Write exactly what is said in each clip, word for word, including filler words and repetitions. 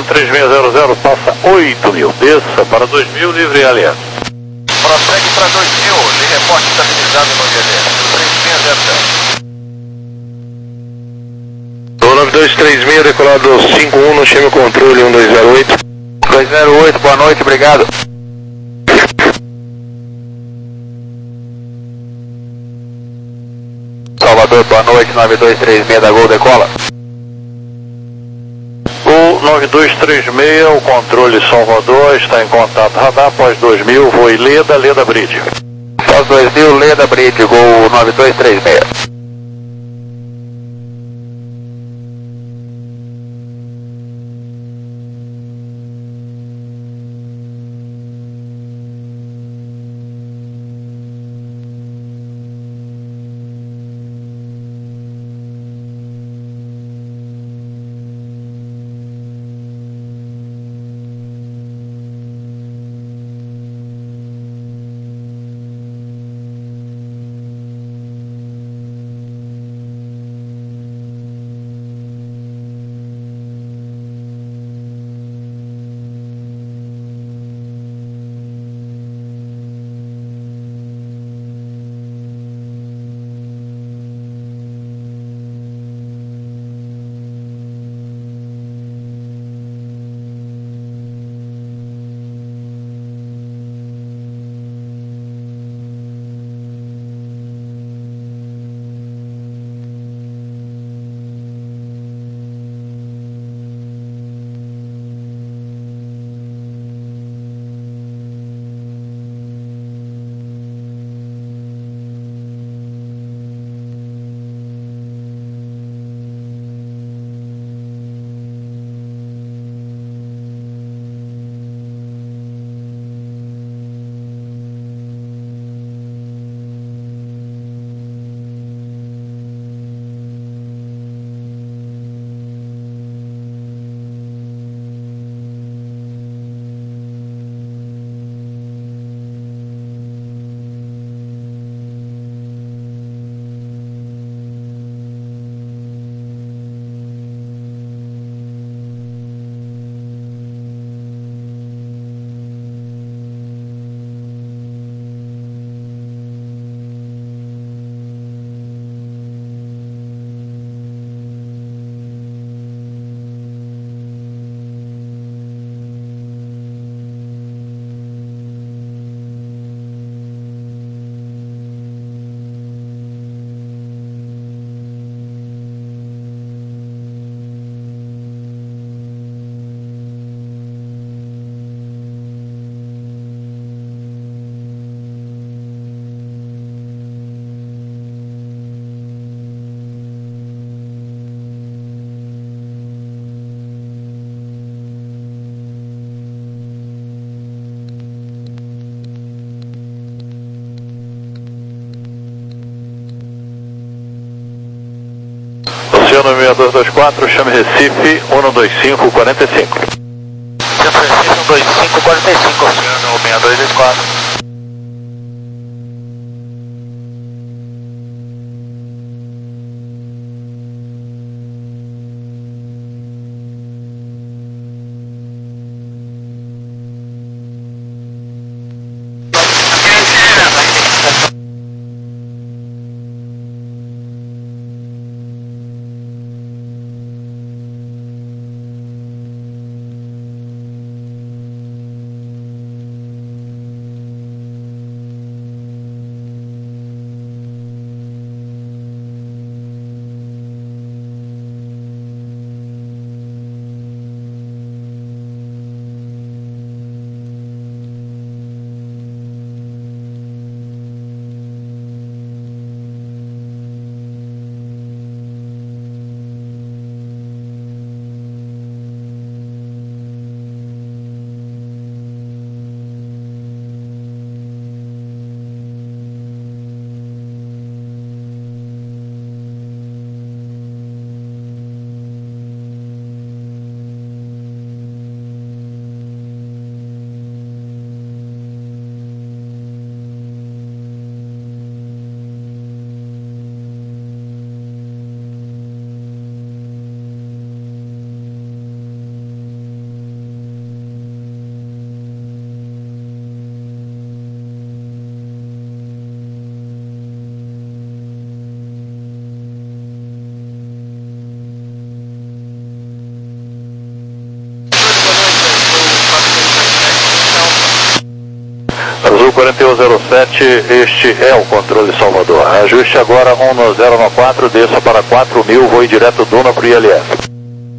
três seis zero zero, passa oito mil. Desça para dois mil, livre L S. Prossegue para dois mil, lhe reporte estabilizado no I L S. três seis zero zero. nove dois três seis, decolado cinco um, no chama controle um dois zero oito. dois zero oito, boa noite, obrigado. Salvador, boa noite, nove dois três seis da Gol, decola. O nove dois três seis, o controle Salvador, está em contato radar, pós dois mil, foi Leda, Leda Bridge. Pós dois mil, Leda Bridge, Gol nove dois três seis. Oceano seis dois dois quatro, chame Recife, um dois cinco quatro cinco. Recife um dois cinco quatro cinco, Oceano seis dois dois quatro. quarenta e um zero sete, este é o controle Salvador. Ajuste agora um zero nove quatro, desça para quatro mil, voe direto Duna para o I L S.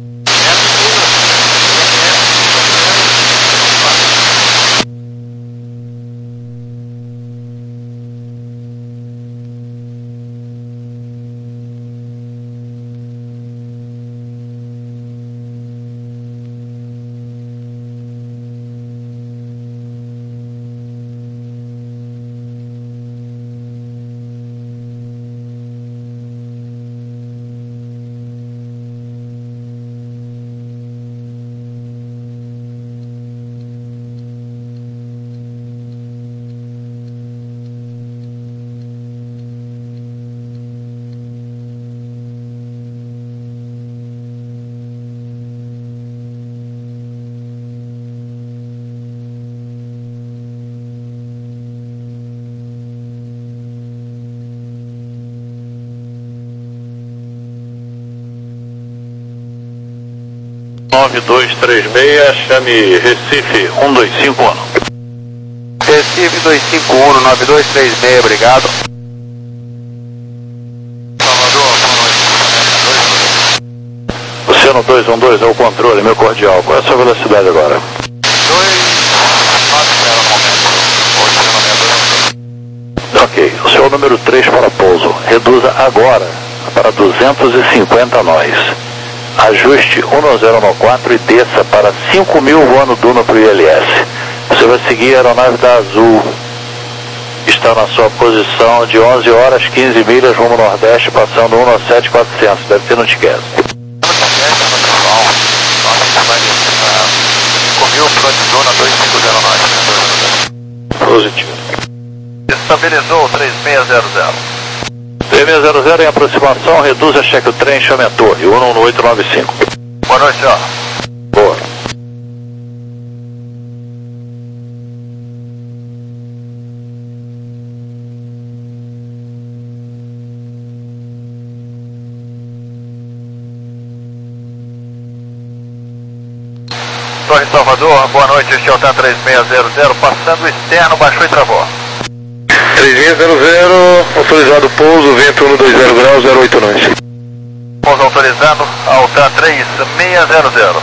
nove dois três seis, chame Recife um dois cinco um. Recife dois cinco um, nove dois três seis, obrigado. Salvador, boa noite. Oceano dois um dois é o controle, meu cordial. Qual é a sua velocidade agora? dois nove zero, momento. Ok, o seu número três para pouso. Reduza agora para duzentos e cinquenta nós. Ajuste um zero nove quatro e desça para cinco mil voando Duna para o I L S. Você vai seguir a aeronave da Azul. Está na sua posição de onze horas, quinze milhas rumo nordeste, passando um sete quatrocentos. Deve ser no Tiquete. cinco mil, Duna dois cinco zero nove. Positivo. Estabilizou três seis zero zero. três seis zero zero em aproximação, reduza, cheque o trem, chame a torre, um um oito nove cinco. Boa noite, senhor. Boa. Torre Salvador, boa noite, este é o T A três seis zero zero, passando o externo, baixou e travou. três seis zero zero, autorizado pouso, vento um dois zero graus, zero oito nós. Pouso autorizado, Alta três seis zero zero.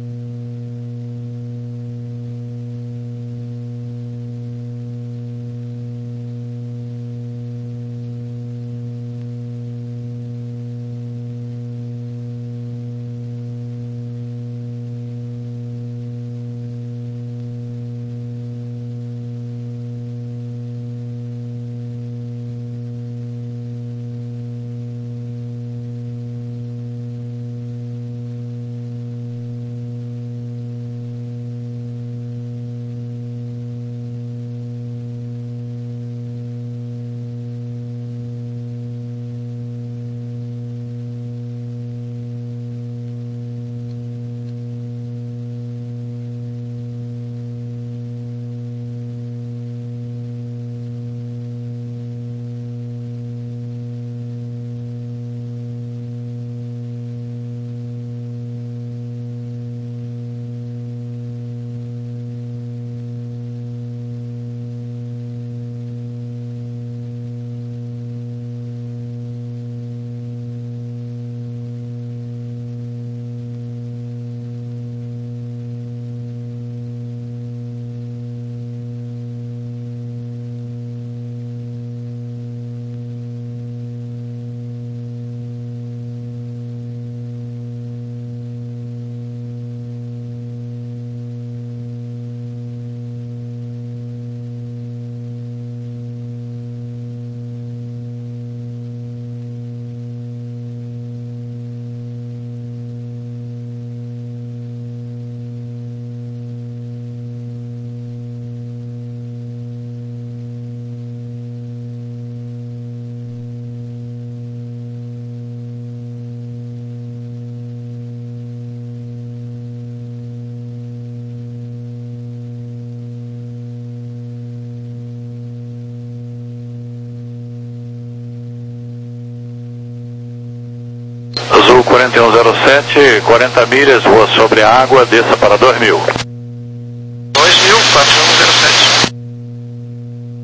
Azul quarenta e um zero sete, quarenta milhas, voa sobre a água, desça para dois mil. dois mil, quatro um zero sete.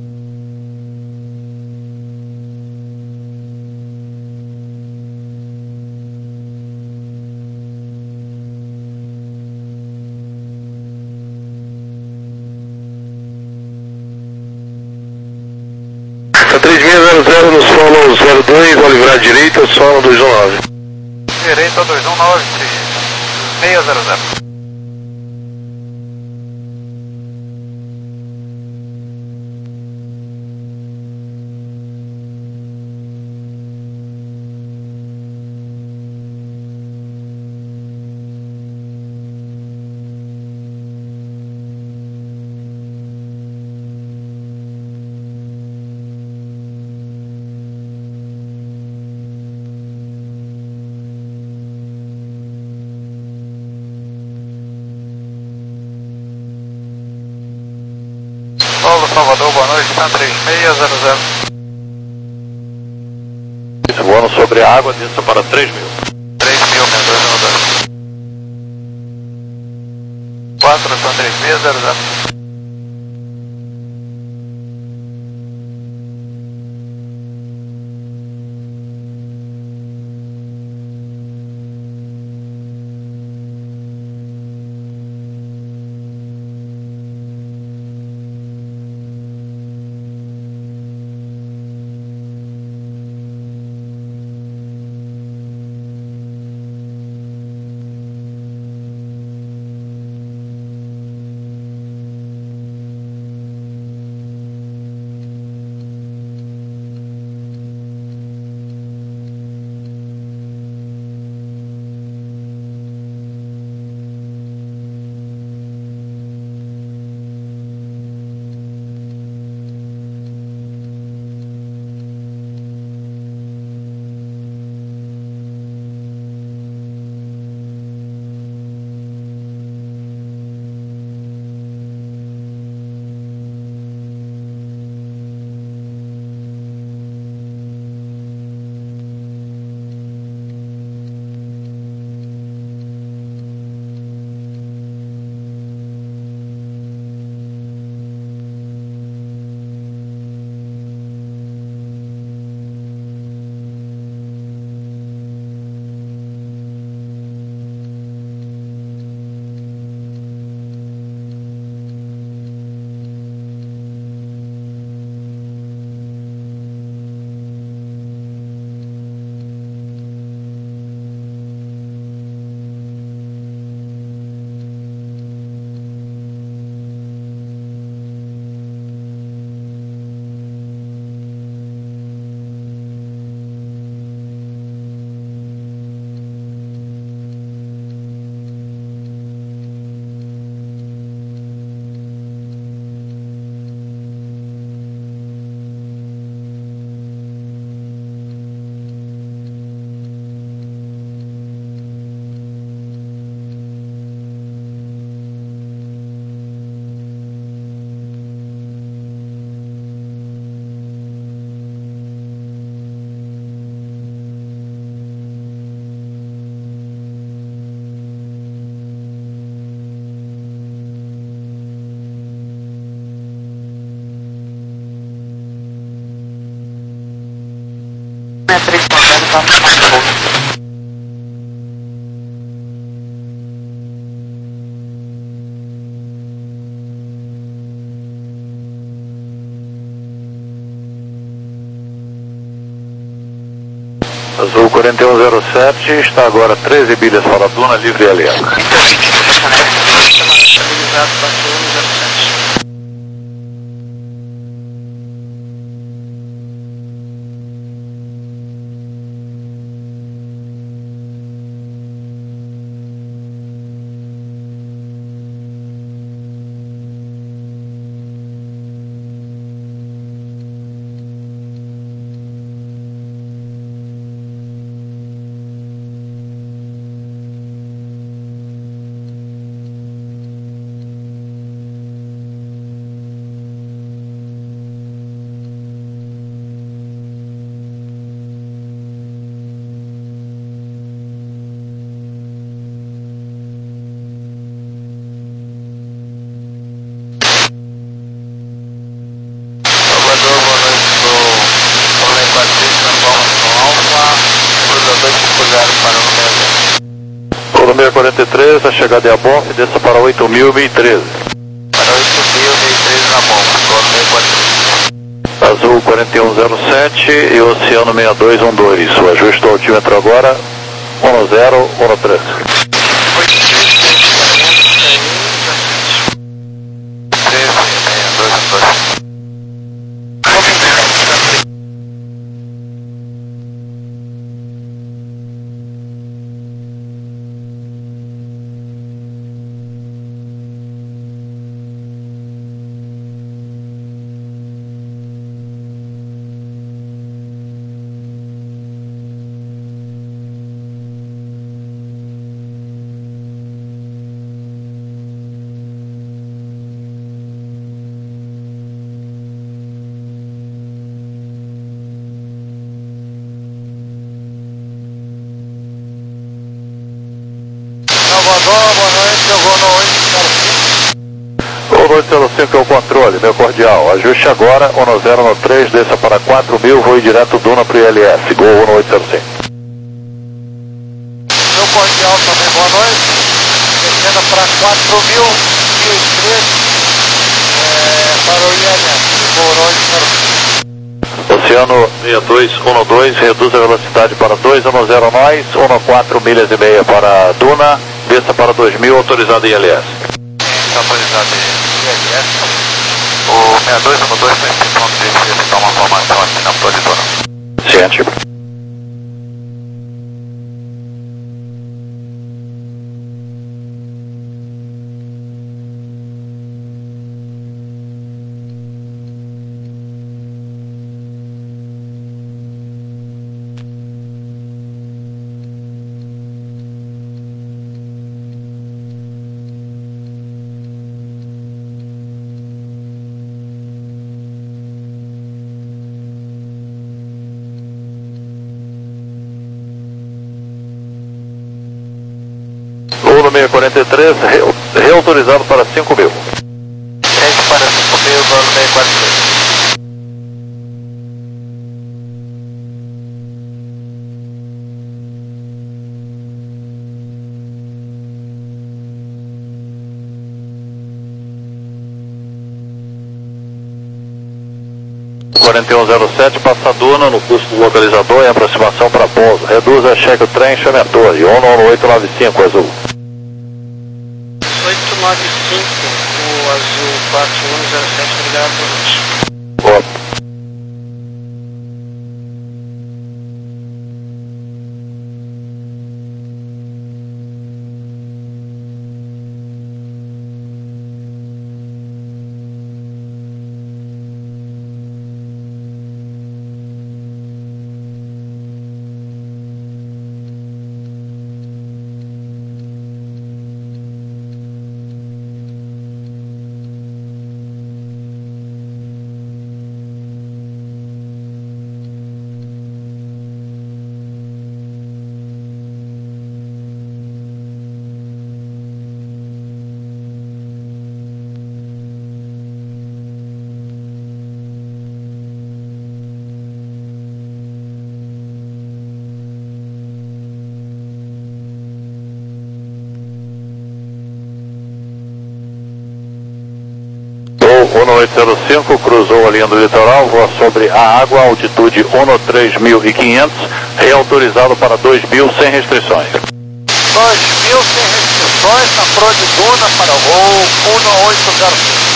três seis zero zero no solo zero dois, ao livrar direita, solo dois um nove. Direita dois um nove, seis zero zero. Paulo Salvador, boa noite, Stan três seis zero zero. Isso, voando sobre a água, desça para três mil. três mil, dois um zero. quatro, Stan três seis zero zero. três ponto zero está muito bom. Azul quarenta e um zero sete, está agora treze milhas para a Duna livre L S. Para o número quarenta e três, a chegada é a bomba e desça para oito mil e treze. Para oito mil e treze na bomba, número quarenta e três. Azul quarenta e um zero sete e Oceano sessenta e dois doze. O ajuste do altímetro agora, um zero um três. O dois zero cinco é o controle, meu cordial. Ajuste agora, um zero um três, desça para quatro mil, voo direto Duna para o I L S. Gol um oito zero cinco. Meu cordial também, boa noite. Descendo para quatro mil, mil e três, é, para o I L S. Gol um oito zero cinco. Oceano sessenta e dois doze, reduz a velocidade para dois um zero nós, quatorze milhas e meia para Duna, desça para dois mil, autorizado I L S. Está autorizado I L S. O sessenta e dois doze está em pronto de verificar uma formação aqui na Torre Duna. Ciente. O número quarenta e três, re, reautorizado para cinco mil. Sede para cinco mil, voo número quarenta e três. quarenta e um zero sete, passa Duna no curso do localizador em aproximação para pouso. Reduza, cheque o trem, chame a torre. ONU oito nove cinco, azul. oito nove cinco, o azul quatro um zero sete, obrigado, boa noite. Boa. ONU oito zero cinco, cruzou a linha do litoral, voa sobre a água, altitude ONU três mil e quinhentos, reautorizado para dois mil sem restrições. dois mil sem restrições, na Pro de Duna para o voo ONU oito zero cinco.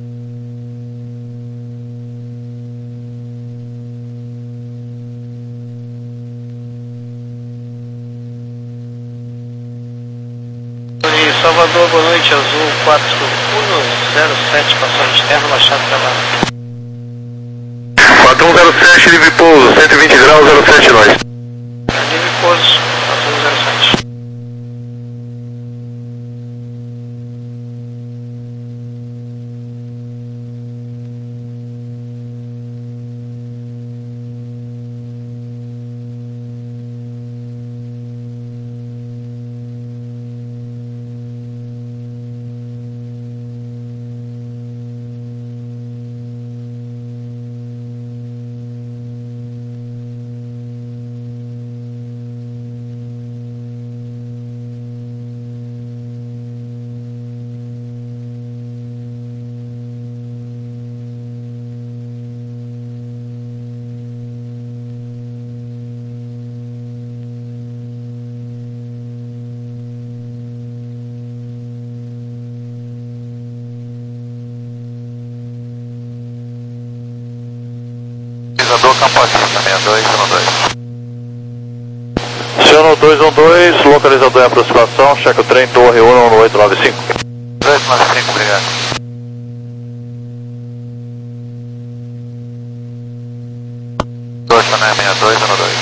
Salvador, boa noite, azul quatro um zero sete, passagem externa, Baixada Trabalho. quatro um zero sete, livre pouso, cento e vinte graus, zero sete nós. Livre pouso, quatro um zero sete. localizador Campo Acima, seis dois um dois. Ciano dois um dois, localizador em aproximação, checa o trem, torre um no oito nove cinco. oito nove cinco, obrigado. Chanel seis dois um dois.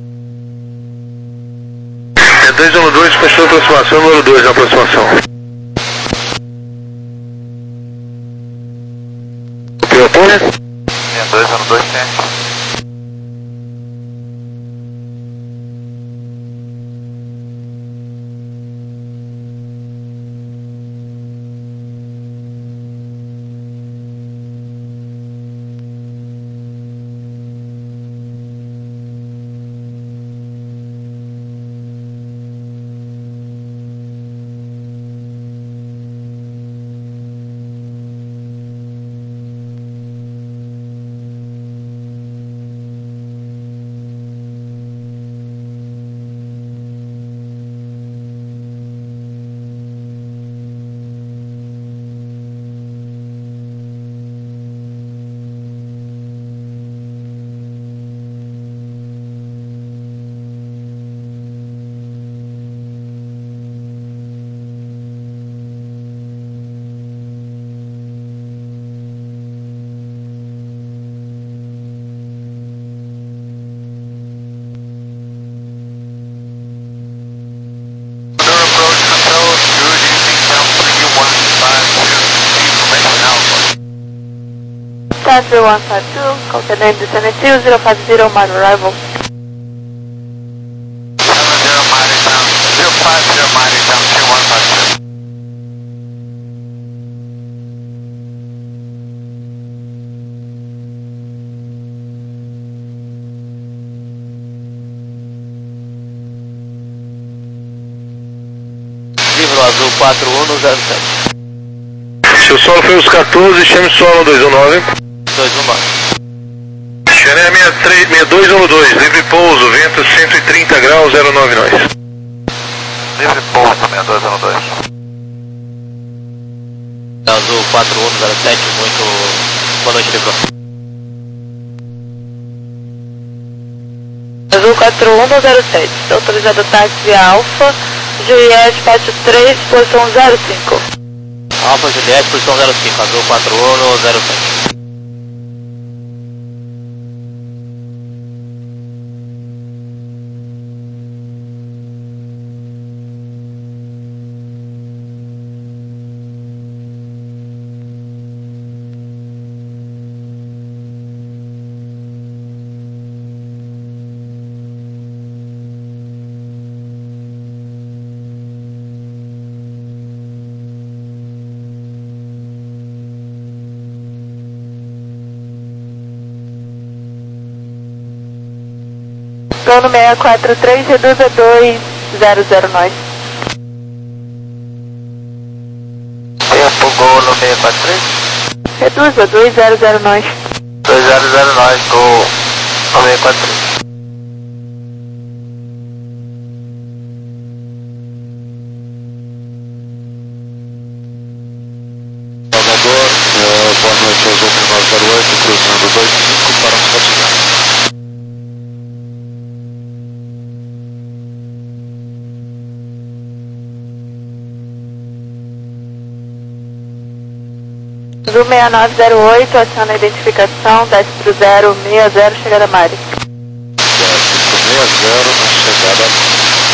seis dois um dois, fechou a aproximação, número dois na aproximação. Copiou, torre? seis dois um dois, tem. Center one five two, coordinate descending two zero five zero, minor arrival. seven zero minus down, zero five zero minus down, two one five two. Livro azul quatro um no zero sete. Seu solo foi os quatorze, chame solo dois um nove. dois um nove. Chanel seis dois um dois, livre pouso, vento cento e trinta graus, zero nove nós. Livre pouso, seis dois um dois. Azul quatro um no zero sete, muito boa noite, livro. Azul quatro um no zero sete, autorizado táxi Alfa, Juliette quatro três, posição zero cinco. Alfa Juliette, posição zero cinco, azul quatro um no zero sete. Plano seis quatro três, reduza dois zero zero nós. Tempo gol no seis quatro três. Reduza dois zero zero nós. dois zero zero nós, gol no seis quatro três. Salvador, eh, boa noite, Azul nove zero oito, cruzando dois cinco para um batizado. Azul seis nove zero oito, aciona a identificação, desce pro zero seis zero, chegada Mari. seis zero na chegada.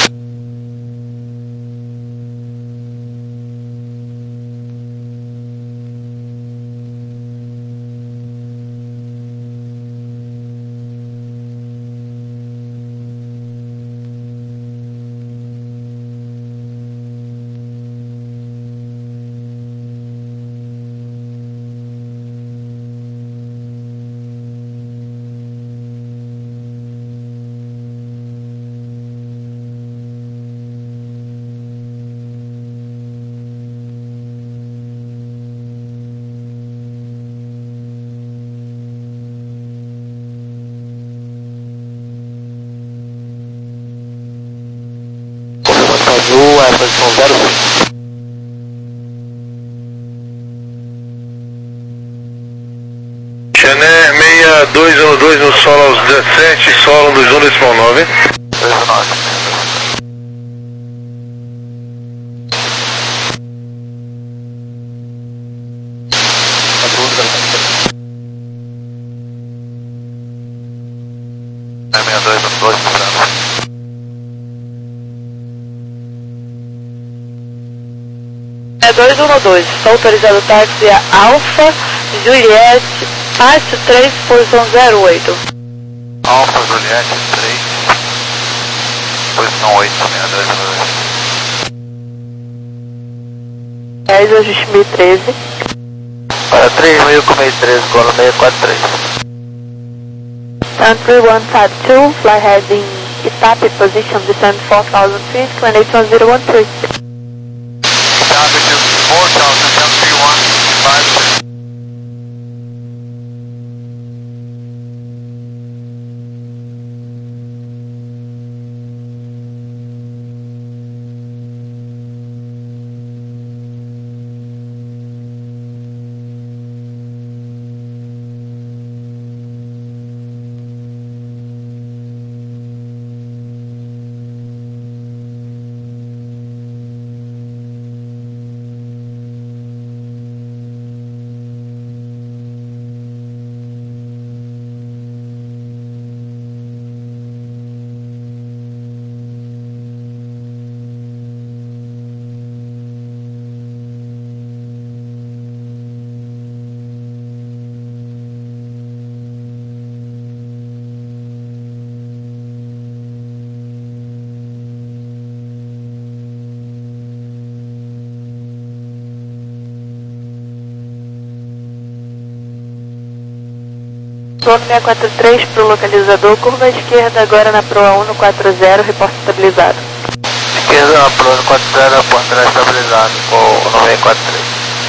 Azul é a posição zero cinco. Chanel para dois um dois no solo aos dezessete, solo dois um decimal nove. dois um nove. É sessenta e dois um dois, É dois um dois, está autorizado o táxi a Alfa, Juliette, Pátio três, posição zero oito. Alfa Juliette três, posição oito, sessenta e dois um dois. dez, ajuste mil e treze. Para três mil com meio treze, colo seiscentos e quarenta e três. Country one five two, fly heading Itape, position descend four thousand feet, climb eight one zero one three. Altitude four thousand, country one five two. Plano seiscentos e quarenta e três para o localizador, curva à esquerda agora na proa um no quatro zero, reporte estabilizado. Esquerda na proa quatro zero, ponto estabilizado com o seiscentos e quarenta e três.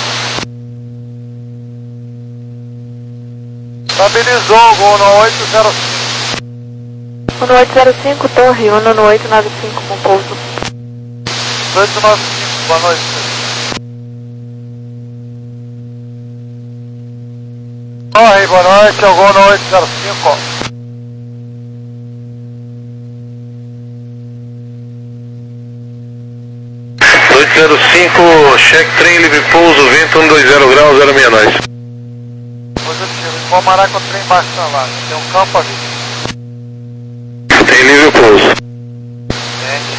Estabilizou, gol no oito zero cinco. um oito zero cinco, torre um no oito nove cinco, com pouso. oito nove cinco, boa noite. Oi, boa noite, eu vou no oito zero cinco. oito zero cinco, check trem, livre pouso, vento um dois zero graus, zero seis nós. Positivo, vou marar com o trem embaixo da lá, tem um campo ali. Tem livre pouso. Entende?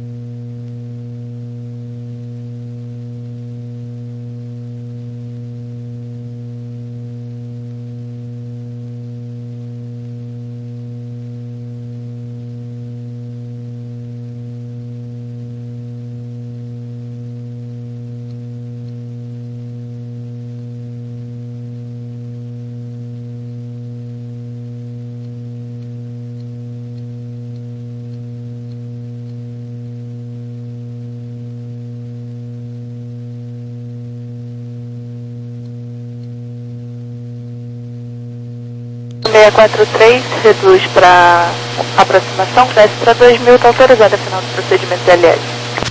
seiscentos e quarenta e três, reduz para aproximação, desce para dois mil, está autorizado a final do procedimento de L S.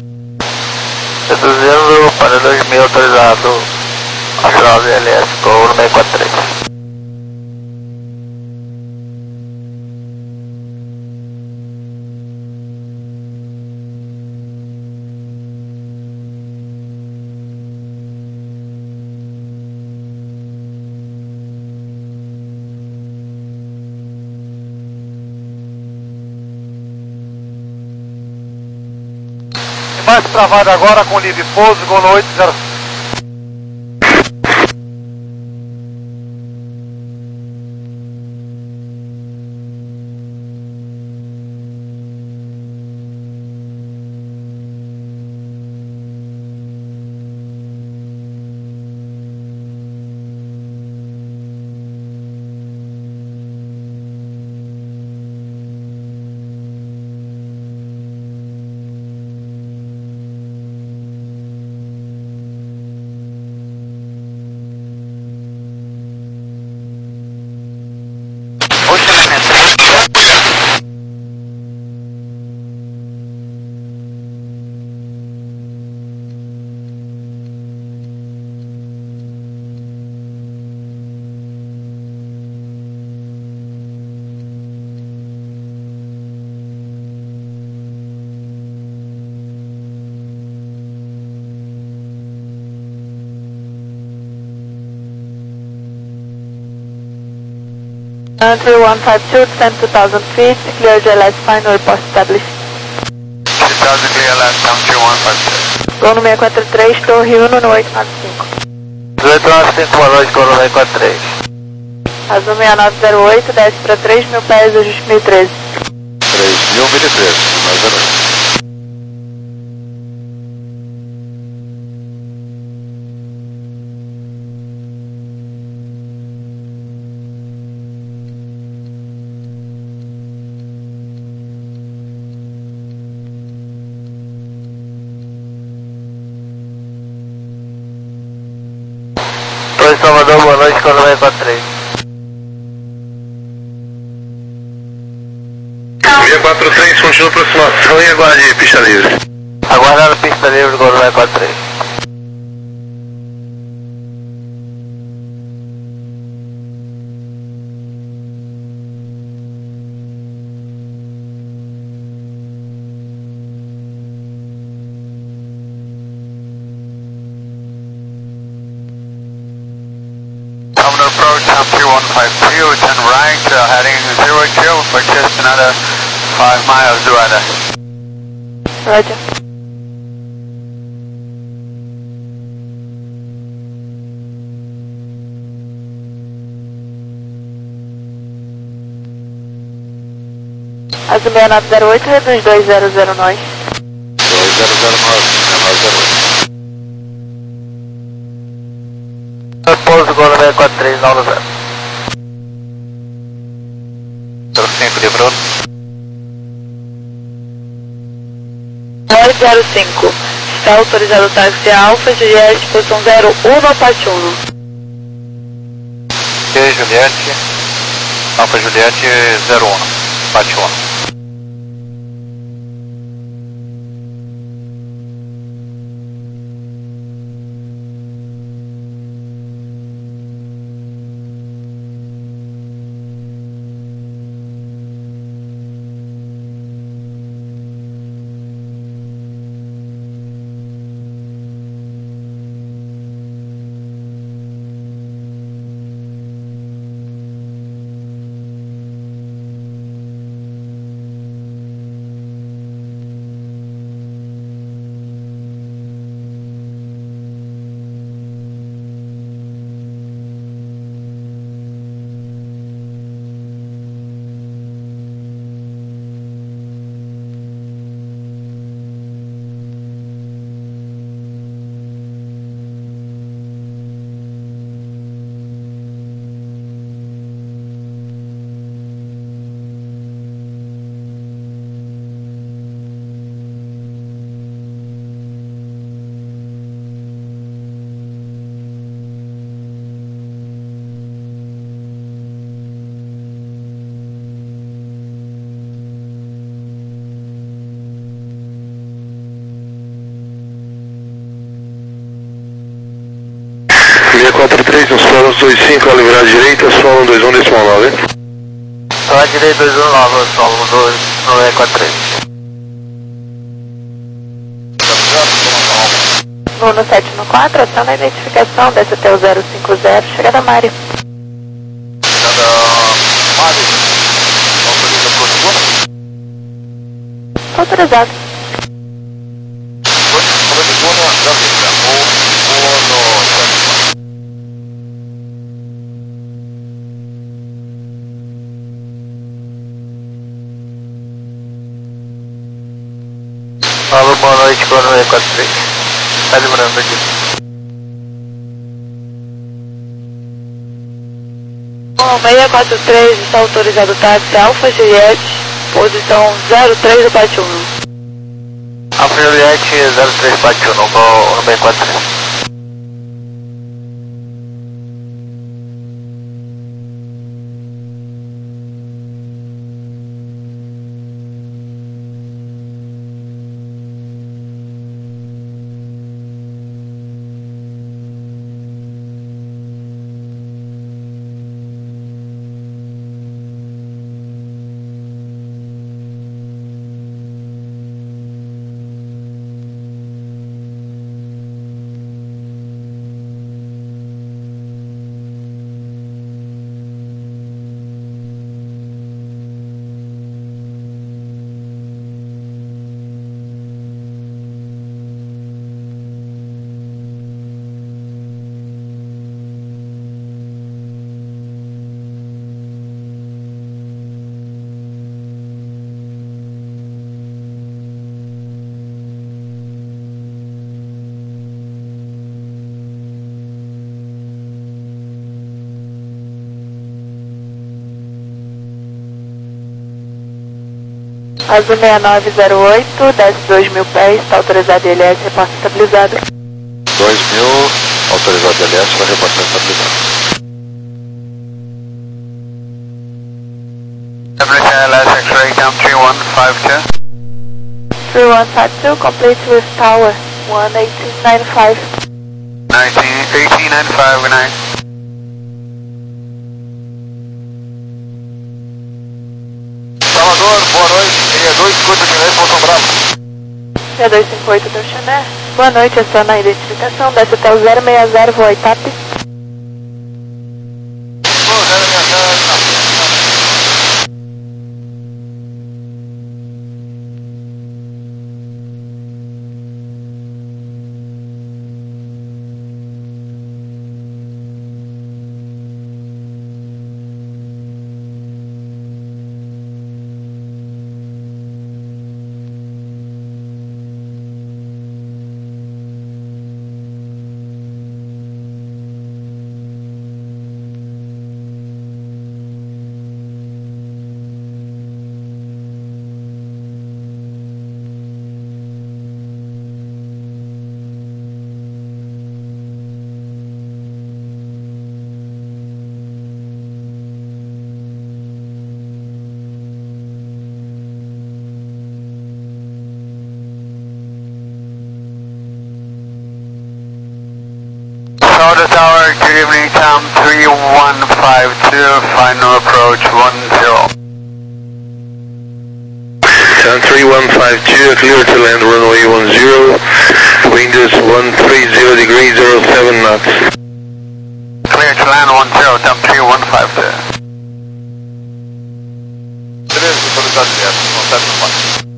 Reduzindo para dois mil, autorizado a final do L S com o seiscentos e quarenta e três. Mais travado agora com livre pouso, gol no oito zero cinco. Country one five two, descend two thousand feet, clear J L S final, report established. two thousand clear last country one five two. Gol no seis quatro três, Torre uno no oito nove cinco. oito nove cinco, boa noite, Gol no seis quatro três. Azul seis nove zero oito, desce para três mil pés, ajuste mil e treze. três mil, mil e treze, mais zero oito. Torre Salvador, boa noite, Gol no seis quatro três. Via quatro três, continua aproximação e aguarde pista livre. Aguardando pista livre, Gol no seis quatro três. Terminal approach, country one five two, turn right, uh, heading zero two for just another five miles to weather. Roger. Azul seis nove zero oito, reduz dois zero zero nós. dois zero zero nove, seis nove zero oito. Pouso, Gol no seis quatro três, nove zero. zero cinco, livrou. nove zero cinco. Está autorizado o táxi Alfa, Juliette, posição zero um no Pátio um. E Juliette, Alfa Juliette zero um, Pátio um. Via quatro três, nos solos dois cinco, ao livrar à direita, solo dois um, decimal nove. Só a direita dois um nove, solo dois no seis quatro três. Nuno sete no quatro, ação na identificação, desce até o zero cinco zero, chegada Mari. Chegada Mari, autoriza para o segundo. Autorizado. Como de Guna, já fica. O no Alô, boa noite, Gol no seis quatro três. Tá lembrando aqui. Bom, seis quatro três, está autorizado o táxi Alfa, Juliette, posição zero três do Pátio um. Alfa Juliette zero três Pátio um, Gol no seis quatro três. Azul seis nove zero oito, desce dois mil pés, está autorizado I L S, reporta estabilizado. dois mil, autorizado I L S, vai reportar estabilizado. W K L S X-ray, down three one five two. three one five two, complete with tower, one eighteen ninety-five. eighteen ninety-five, good night. Salvador, boa noite, seis dois cinco oito de Poção Bravo. seis dois cinco oito do Chané, boa noite, estou na identificação, desce até o zero seis zero, voo Itap. Soda Tower, good evening, Tom three one five two, final approach one zero. Tom three one five two, clear to land runway one zero, wind is one three zero degrees, zero seven knots. Clear to land one zero, Tom three one five two. Beleza, autorizado direto, não serve no quatro.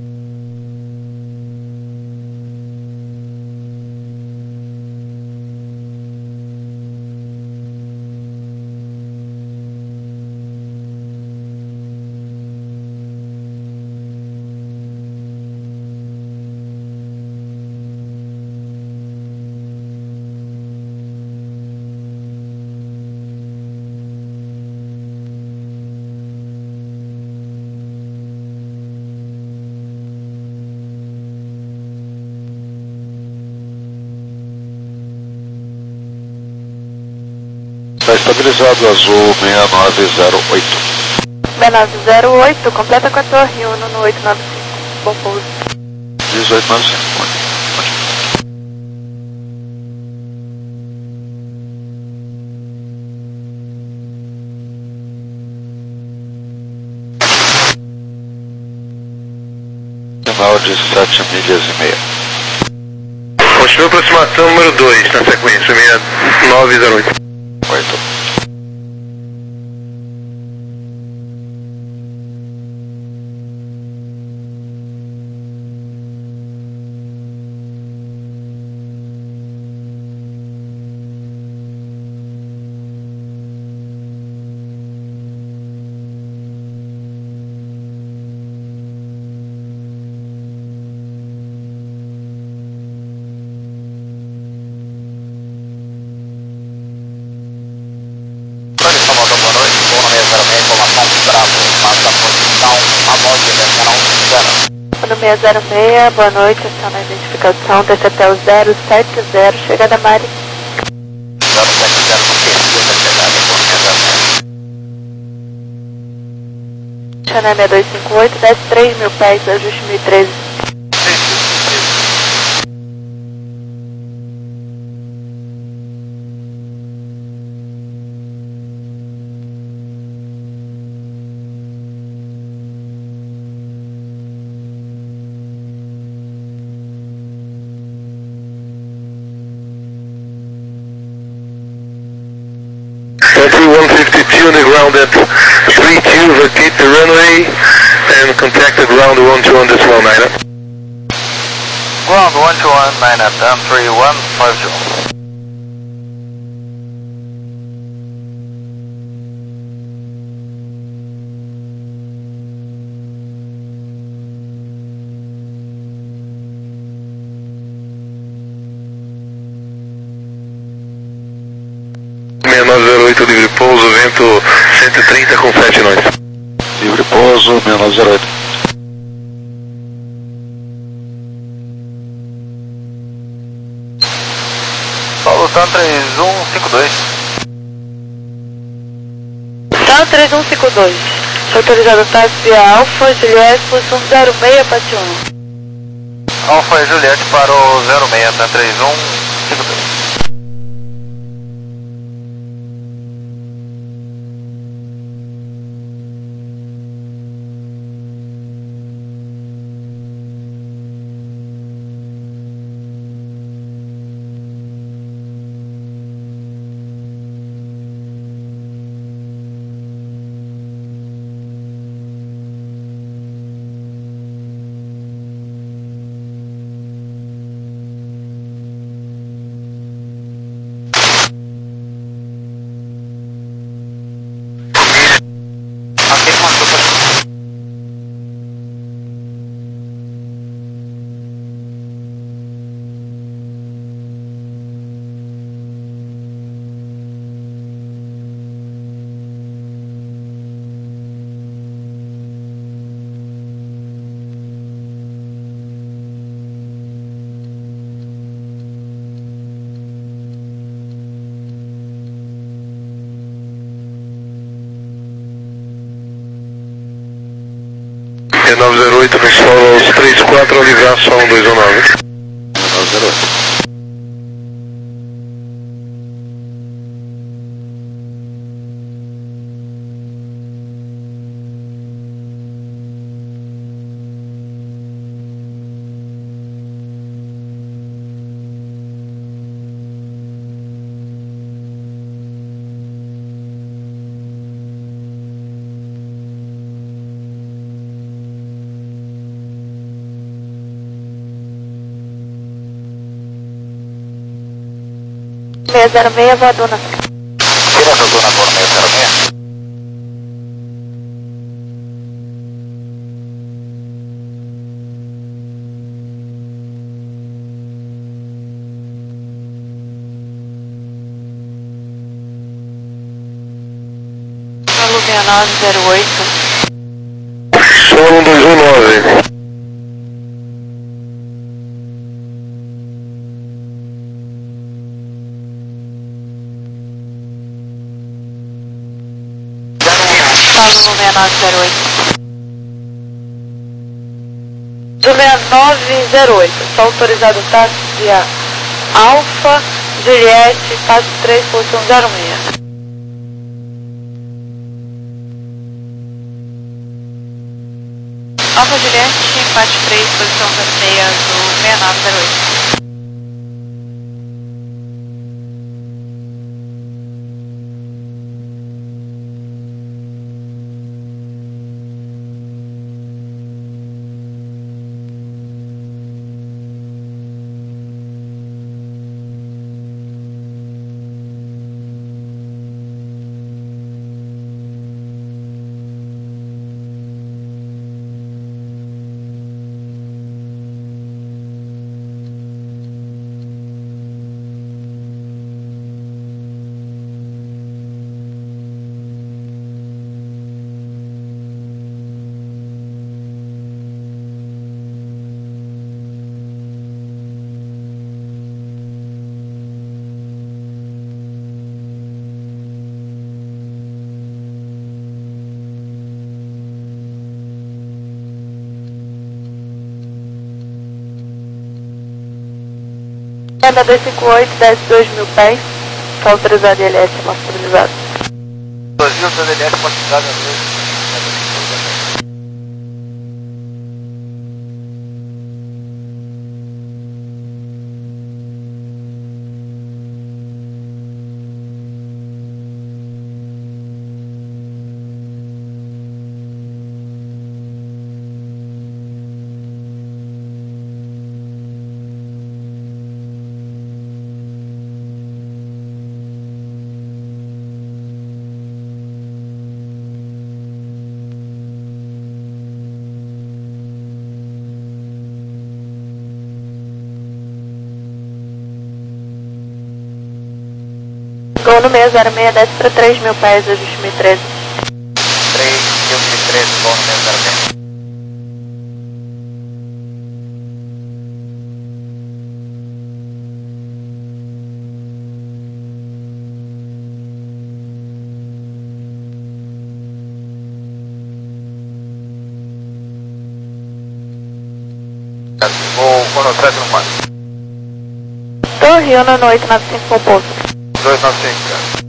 Está estabilizado, Azul seis nove zero oito. seis nove zero oito, completa com a torre, Uno no oito nove cinco, bom pouso. dezoito nove cinco, final de sete milhas e meia. Continua a aproximação número dois, na sequência, seis nove zero oito. oito. Uno seis zero seis, boa noite, está na identificação, desce até o zero sete zero, chegada Mari. zero sete zero, Chané seis dois cinco oito, desce três mil pés, ajuste mil e treze. three one five two on the ground at three two, vacate the runway and contacted ground one two on this one nine up. Ground one two one nine up, down three one five two. seis nove zero oito, livre pouso, vento cento e trinta com sete nós. Livre pouso, seis nove zero oito. Sun três um cinco dois. Sun três um cinco dois. Autorizado táxi Alfa, Juliette, posição zero seis, Pati um. Alfa e Juliette para o zero seis, Sun três um cinco dois. É nove zero oito, nos solos três quatro, livrar só um dois um nove. nove zero oito. seis zero seis, Vaduna. Tira essa dona por seis zero seis. Solo seis nove zero oito. Solo um dois um nove. Solo seis nove zero oito. seis nove zero oito. Está autorizado táxi Alfa, Juliette, táxi três, posição zero seis. Alfa Juliette, parte três, posição zero seis, azul seis nove zero oito. Anda dois cinco oito, desce dois mil pés, está autorizado I L S, autorizado. dois mil L S autorizado às vezes. Gol no seis zero seis, desce para três mil pés, dois mil e treze. três mil e treze, gol no seis zero seis. Vou Cono sete no quatro. Torre Uno no oito nove cinco com pouso. dois nove cinco, cara.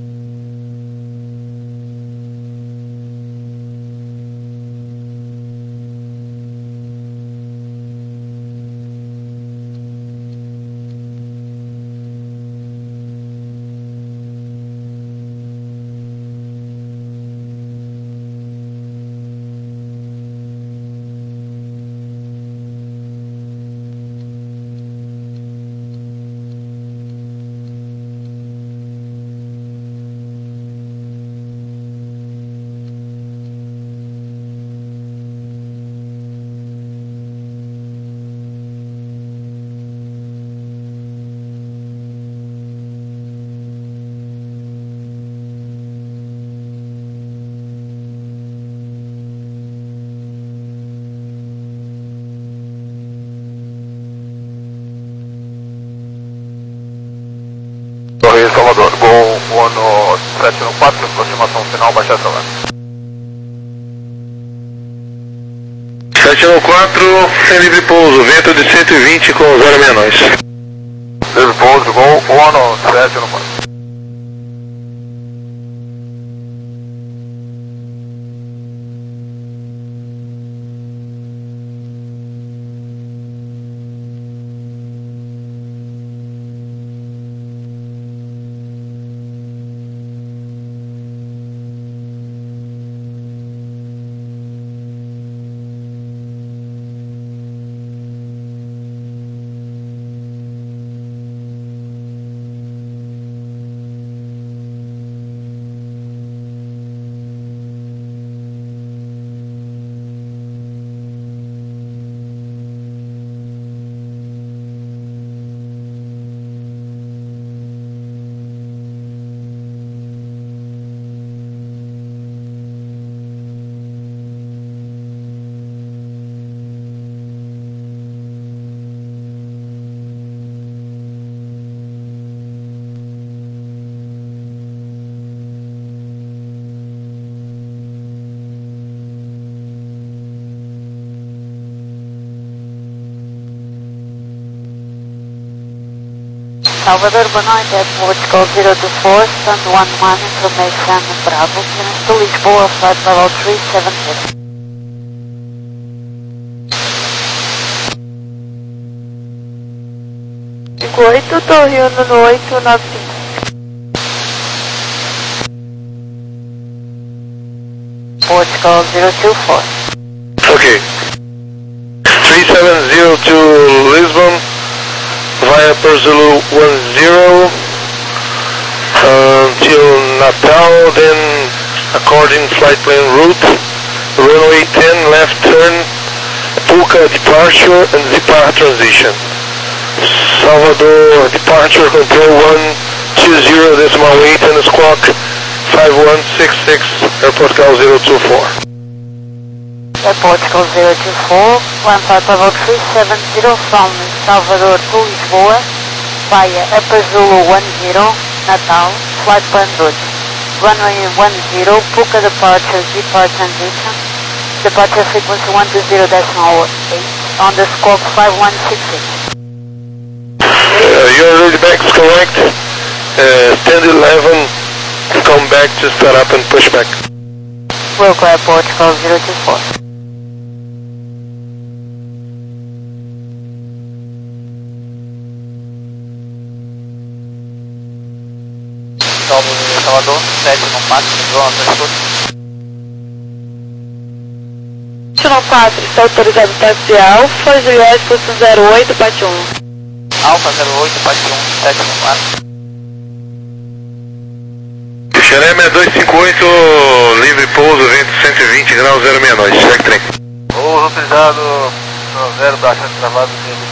Torre Salvador, Gol Uno sete no quatro, aproximação final, baixa atrás. sete no quatro, sem livre pouso, vento de cento e vinte com zero sessenta e nós. Livre pouso, Gol Uno sete no quatro. Salvador, boa noite, é Portugal zero two four, stand one one, information Bravo, clearance to Lisboa, flight level three seven zero. cinco oito, Torre Uno no oito nove cinco. Portugal zero two four. Ok. three seven zero to Lisbon, via Perzulu one zero, until Natal, then according flight plan route, runway ten left turn, Puca departure and Zipar transition. Salvador departure control one two zero decimal eight and squawk five one six six, Airport Cal zero two four. Airport Cal zero two four, one flight level three seven zero from Salvador to Lisboa, via Upper Zulu one zero, Natal, flight plan route. Runway one zero, Puca departure, Zipar transition, departure frequency one two zero decimal eight, on the squawk five one six six. Uh, your ready back is correct. Uh, stand eleven, come back to start up and push back. Wilco Airport Cal zero two four. Salvador, sete no quatro, zona transporte. sete no quatro, está autorizado táxi Alfa, Juliette, posição zero oito, Pate um. Alfa zero oito, Pate um, sete no quatro. Xereme dois cinco oito, livre pouso, vento cento e vinte graus, zero sessenta e nove, check trem. Pouso autorizado, zero, bastante travado dele.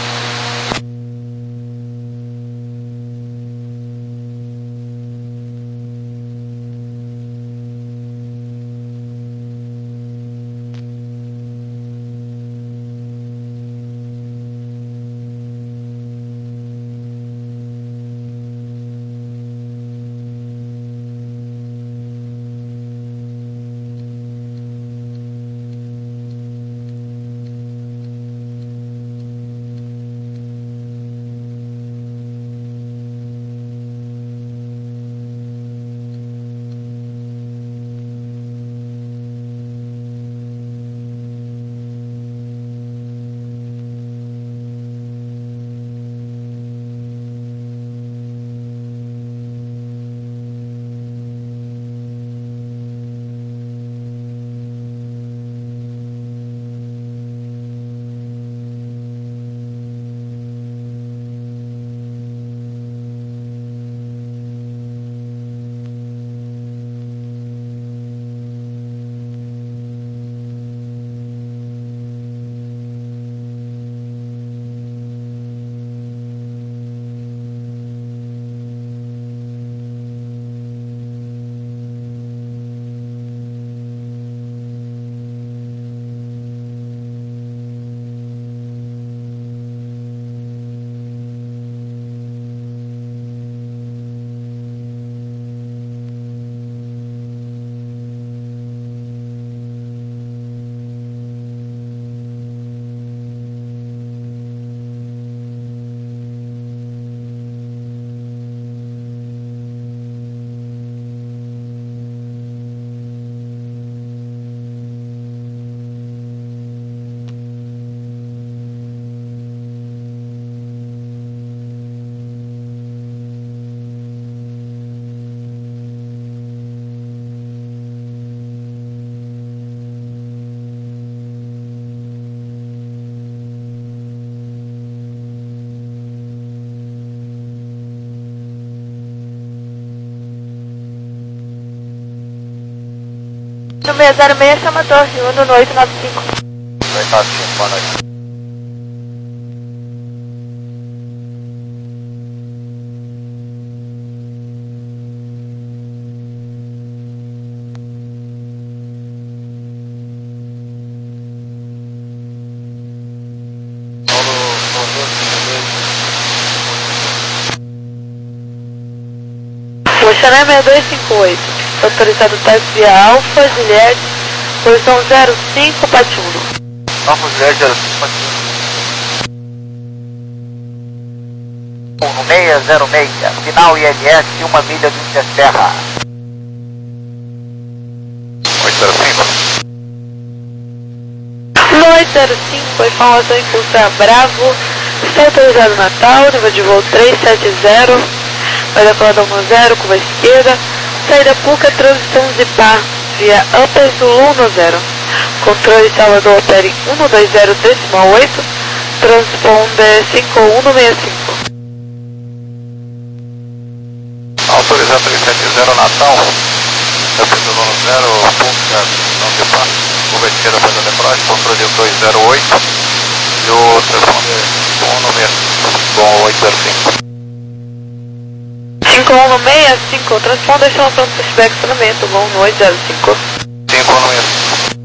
No seis zero seis, chama Torre Uno no oito nove cinco. oito nove cinco, boa noite. Xané seis dois cinco oito, autorizado táxi Alfa, Juliette, posição zero cinco, Patiuno. Alfa, Juliette, zero cinco, Patiuno. No seis zero seis, final I L S, uma milha do Interterra. oito zero cinco. No oito zero cinco, informação em Pulsar Bravo, está autorizado Natal, nível de voo três sete zero. Vai da colada um zero, curva esquerda, saída Puca, transição Zipar, via Upper Zulu um zero. Controle Salvador opere um dois zero decimal oito, transponder cinco um seis cinco. Autorizado três sete zero Natal, Upper Zulu um zero, Puca, transição Zipar, curva esquerda para Debrage, controle dois zero oito, e o transponder um seis cinco, com oito zero cinco. cinco um seis cinco, transponder chama pronto pushback estacionamento, voo no oito zero cinco. cinco um seis cinco.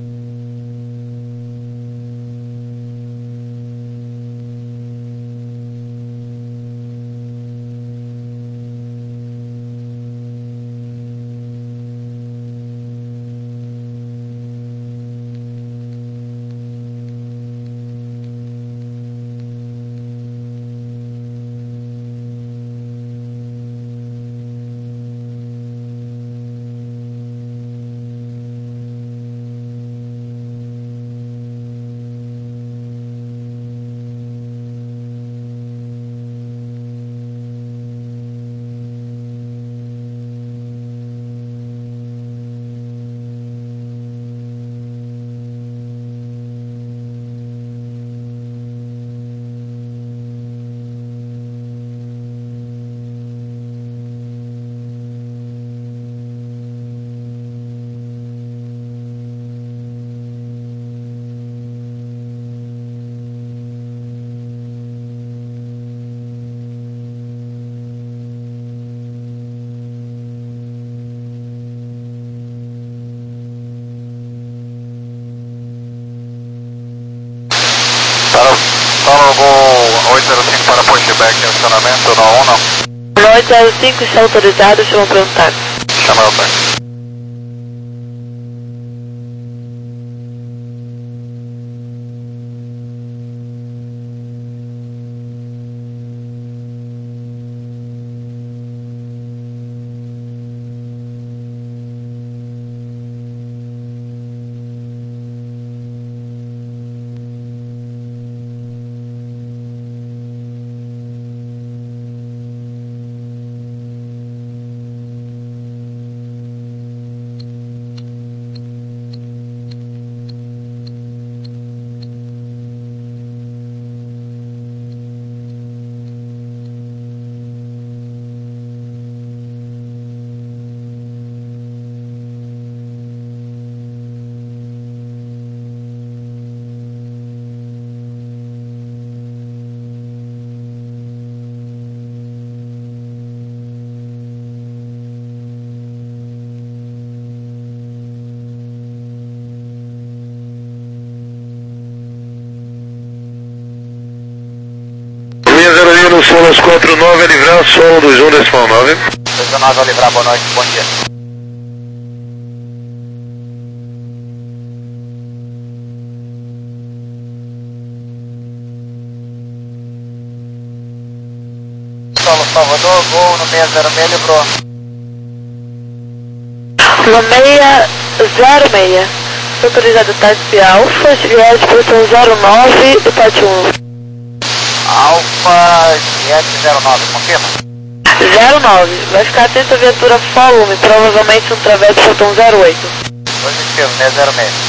Solo voo oito zero cinco para pushback em acionamento, no um não. No oito zero cinco está autorizado, chama para um táxi. Chama o táxi. No Solas quatro nove, a livrar, solo dois um decimal nove. dois nove a livrar, boa noite, bom dia. Solo Salvador, gol no seis zero seis, livrou. No seis zero seis, autorizado táxi Alfa, Juliette, posição zero nove, do Patiuno. Alfa, Juliette zero nove, confirma? zero nove, vai ficar atento à viatura volume, provavelmente um travesso botão zero oito. Positivo, seis zero seis.